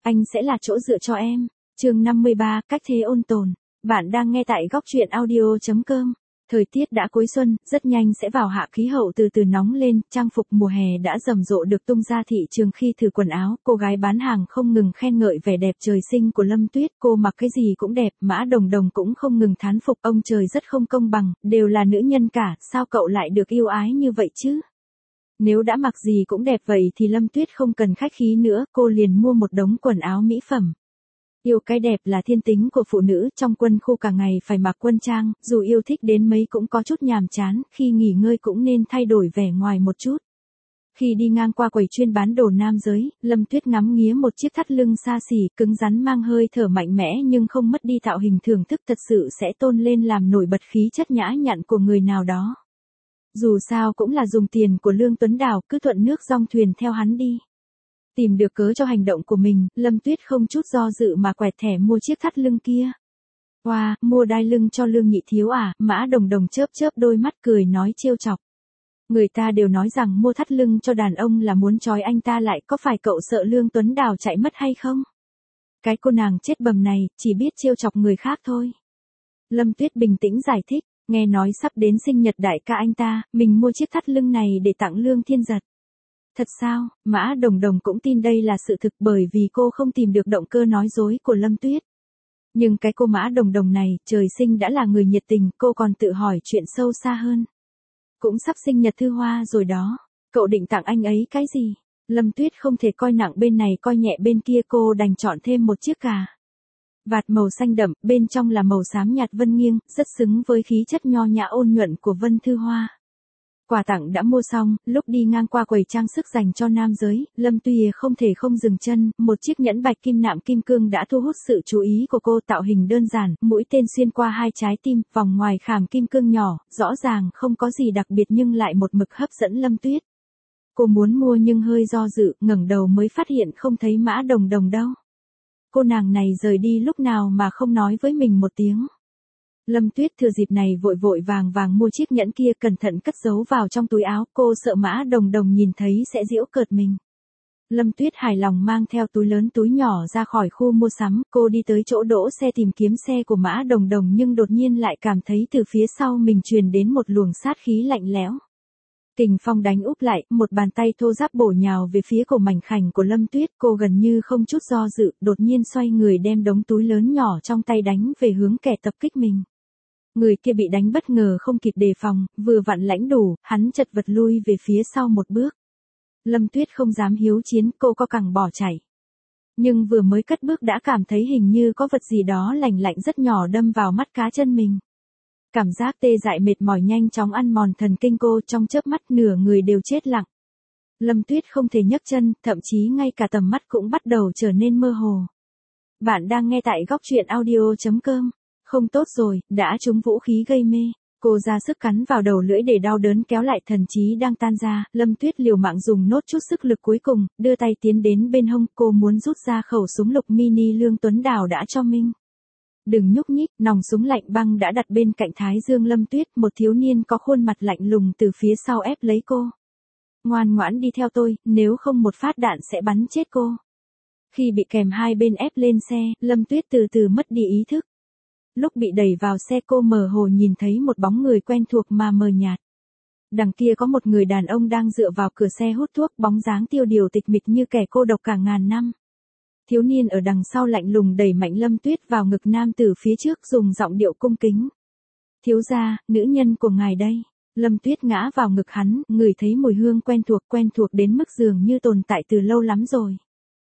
Anh sẽ là chỗ dựa cho em. Chương 53, cách thế ôn tồn. Bạn đang nghe tại góc truyện audio.com. Thời tiết đã cuối xuân, rất nhanh sẽ vào hạ, khí hậu từ từ nóng lên, trang phục mùa hè đã rầm rộ được tung ra thị trường. Khi thử quần áo, cô gái bán hàng không ngừng khen ngợi vẻ đẹp trời sinh của Lâm Tuyết, cô mặc cái gì cũng đẹp. Mã Đồng Đồng cũng không ngừng thán phục, ông trời rất không công bằng, đều là nữ nhân cả, sao cậu lại được yêu ái như vậy chứ? Nếu đã mặc gì cũng đẹp vậy thì Lâm Tuyết không cần khách khí nữa, cô liền mua một đống quần áo mỹ phẩm. Yêu cái đẹp là thiên tính của phụ nữ, trong quân khu cả ngày phải mặc quân trang, dù yêu thích đến mấy cũng có chút nhàm chán, khi nghỉ ngơi cũng nên thay đổi vẻ ngoài một chút. Khi đi ngang qua quầy chuyên bán đồ nam giới, Lâm Tuyết ngắm nghía một chiếc thắt lưng xa xỉ, cứng rắn mang hơi thở mạnh mẽ nhưng không mất đi tạo hình thưởng thức, thật sự sẽ tôn lên làm nổi bật khí chất nhã nhặn của người nào đó. Dù sao cũng là dùng tiền của Lương Tuấn Đào, cứ thuận nước dong thuyền theo hắn đi. Tìm được cớ cho hành động của mình, Lâm Tuyết không chút do dự mà quẹt thẻ mua chiếc thắt lưng kia. Wow, mua đai lưng cho Lương nhị thiếu à? Mã Đồng Đồng chớp chớp đôi mắt cười nói trêu chọc. Người ta đều nói rằng mua thắt lưng cho đàn ông là muốn trói anh ta lại, có phải cậu sợ Lương Tuấn Đào chạy mất hay không? Cái cô nàng chết bầm này, chỉ biết trêu chọc người khác thôi. Lâm Tuyết bình tĩnh giải thích, nghe nói sắp đến sinh nhật đại ca anh ta, mình mua chiếc thắt lưng này để tặng Lương Thiên Giật. Thật sao? Mã Đồng Đồng cũng tin đây là sự thực bởi vì cô không tìm được động cơ nói dối của Lâm Tuyết. Nhưng cái cô Mã Đồng Đồng này, trời sinh đã là người nhiệt tình, cô còn tự hỏi chuyện sâu xa hơn. Cũng sắp sinh nhật Thư Hoa rồi đó, cậu định tặng anh ấy cái gì? Lâm Tuyết không thể coi nặng bên này coi nhẹ bên kia, cô đành chọn thêm một chiếc cà vạt màu xanh đậm, bên trong là màu xám nhạt vân nghiêng, rất xứng với khí chất nho nhã ôn nhuận của Vân Thư Hoa. Quà tặng đã mua xong, lúc đi ngang qua quầy trang sức dành cho nam giới, Lâm Tùy không thể không dừng chân, một chiếc nhẫn bạch kim nạm kim cương đã thu hút sự chú ý của cô, tạo hình đơn giản, mũi tên xuyên qua hai trái tim, vòng ngoài khảm kim cương nhỏ, rõ ràng không có gì đặc biệt nhưng lại một mực hấp dẫn Lâm Tuyết. Cô muốn mua nhưng hơi do dự, ngẩng đầu mới phát hiện không thấy Mã Đồng Đồng đâu. Cô nàng này rời đi lúc nào mà không nói với mình một tiếng. Lâm Tuyết thừa dịp này vội vội vàng vàng mua chiếc nhẫn kia, cẩn thận cất giấu vào trong túi áo, cô sợ Mã Đồng Đồng nhìn thấy sẽ giễu cợt mình. Lâm Tuyết hài lòng mang theo túi lớn túi nhỏ ra khỏi khu mua sắm, cô đi tới chỗ đỗ xe tìm kiếm xe của Mã Đồng Đồng nhưng đột nhiên lại cảm thấy từ phía sau mình truyền đến một luồng sát khí lạnh lẽo. Kình phong đánh úp lại, một bàn tay thô ráp bổ nhào về phía cổ mảnh khảnh của Lâm Tuyết, cô gần như không chút do dự, đột nhiên xoay người đem đống túi lớn nhỏ trong tay đánh về hướng kẻ tập kích mình. Người kia bị đánh bất ngờ không kịp đề phòng, vừa vặn lãnh đủ, hắn chật vật lui về phía sau một bước. Lâm Tuyết không dám hiếu chiến, cô co cẳng bỏ chạy. Nhưng vừa mới cất bước đã cảm thấy hình như có vật gì đó lạnh lạnh rất nhỏ đâm vào mắt cá chân mình. Cảm giác tê dại mệt mỏi nhanh chóng ăn mòn thần kinh cô, trong chớp mắt nửa người đều chết lặng. Lâm Tuyết không thể nhấc chân, thậm chí ngay cả tầm mắt cũng bắt đầu trở nên mơ hồ. Bạn đang nghe tại góc truyện audio.com. Không tốt rồi, đã trúng vũ khí gây mê. Cô ra sức cắn vào đầu lưỡi để đau đớn kéo lại thần trí đang tan ra. Lâm Tuyết liều mạng dùng nốt chút sức lực cuối cùng, đưa tay tiến đến bên hông, cô muốn rút ra khẩu súng lục mini Lương Tuấn Đào đã cho mình. Đừng nhúc nhích, nòng súng lạnh băng đã đặt bên cạnh thái dương Lâm Tuyết, một thiếu niên có khuôn mặt lạnh lùng từ phía sau ép lấy cô. Ngoan ngoãn đi theo tôi, nếu không một phát đạn sẽ bắn chết cô. Khi bị kèm hai bên ép lên xe, Lâm Tuyết từ từ mất đi ý thức. Lúc bị đẩy vào xe cô mơ hồ nhìn thấy một bóng người quen thuộc mà mờ nhạt. Đằng kia có một người đàn ông đang dựa vào cửa xe hút thuốc, bóng dáng tiêu điều tịch mịch như kẻ cô độc cả ngàn năm. Thiếu niên ở đằng sau lạnh lùng đẩy mạnh Lâm Tuyết vào ngực nam tử phía trước, dùng giọng điệu cung kính. Thiếu gia, nữ nhân của ngài đây. Lâm Tuyết ngã vào ngực hắn, ngửi thấy mùi hương quen thuộc đến mức dường như tồn tại từ lâu lắm rồi.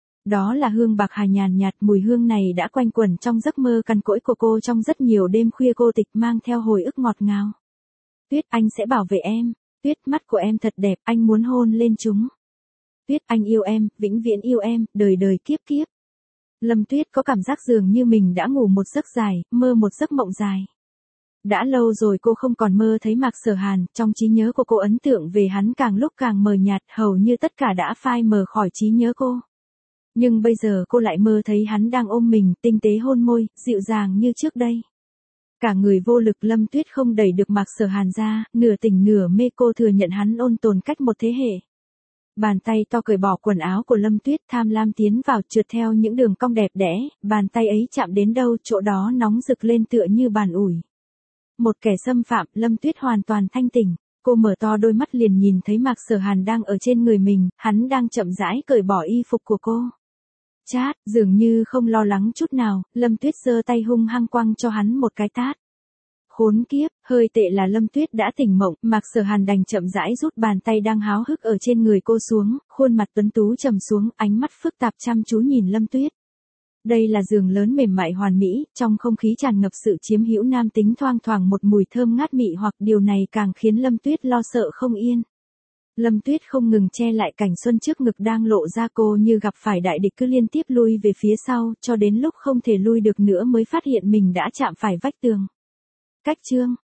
Đó là hương bạc hà nhàn nhạt, mùi hương này đã quanh quẩn trong giấc mơ cằn cỗi của cô trong rất nhiều đêm khuya cô tịch, mang theo hồi ức ngọt ngào. Tuyết, anh sẽ bảo vệ em. Tuyết, mắt của em thật đẹp, anh muốn hôn lên chúng. Tuyết, anh yêu em, vĩnh viễn yêu em, đời đời kiếp kiếp. Lâm Tuyết có cảm giác dường như mình đã ngủ một giấc dài, mơ một giấc mộng dài. Đã lâu rồi cô không còn mơ thấy Mạc Sở Hàn, trong trí nhớ của cô ấn tượng về hắn càng lúc càng mờ nhạt, hầu như tất cả đã phai mờ khỏi trí nhớ cô. Nhưng bây giờ cô lại mơ thấy hắn đang ôm mình, tinh tế hôn môi, dịu dàng như trước đây. Cả người vô lực, Lâm Tuyết không đẩy được Mạc Sở Hàn ra, nửa tỉnh nửa mê, cô thừa nhận hắn ôn tồn cách một thế hệ. bàn tay to cởi bỏ quần áo của Lâm Tuyết, tham lam tiến vào, trượt theo những đường cong đẹp đẽ, bàn tay ấy chạm đến đâu chỗ đó nóng rực lên tựa như bàn ủi. Một kẻ xâm phạm, Lâm Tuyết hoàn toàn thanh tỉnh, cô mở to đôi mắt liền nhìn thấy Mạc Sở Hàn đang ở trên người mình, hắn đang chậm rãi cởi bỏ y phục của cô. Chát, dường như không lo lắng chút nào, Lâm Tuyết giơ tay hung hăng quăng cho hắn một cái tát. Khốn kiếp, hơi tệ là Lâm Tuyết đã tỉnh mộng, Mạc Sở Hàn đành chậm rãi rút bàn tay đang háo hức ở trên người cô xuống, khuôn mặt tuấn tú trầm xuống, ánh mắt phức tạp chăm chú nhìn Lâm Tuyết. Đây là giường lớn mềm mại hoàn mỹ, trong không khí tràn ngập sự chiếm hữu nam tính, thoang thoảng một mùi thơm ngát mị hoặc, điều này càng khiến Lâm Tuyết lo sợ không yên. Lâm Tuyết không ngừng che lại cảnh xuân trước ngực đang lộ ra, cô như gặp phải đại địch cứ liên tiếp lui về phía sau, cho đến lúc không thể lui được nữa mới phát hiện mình đã chạm phải vách tường. Cách chương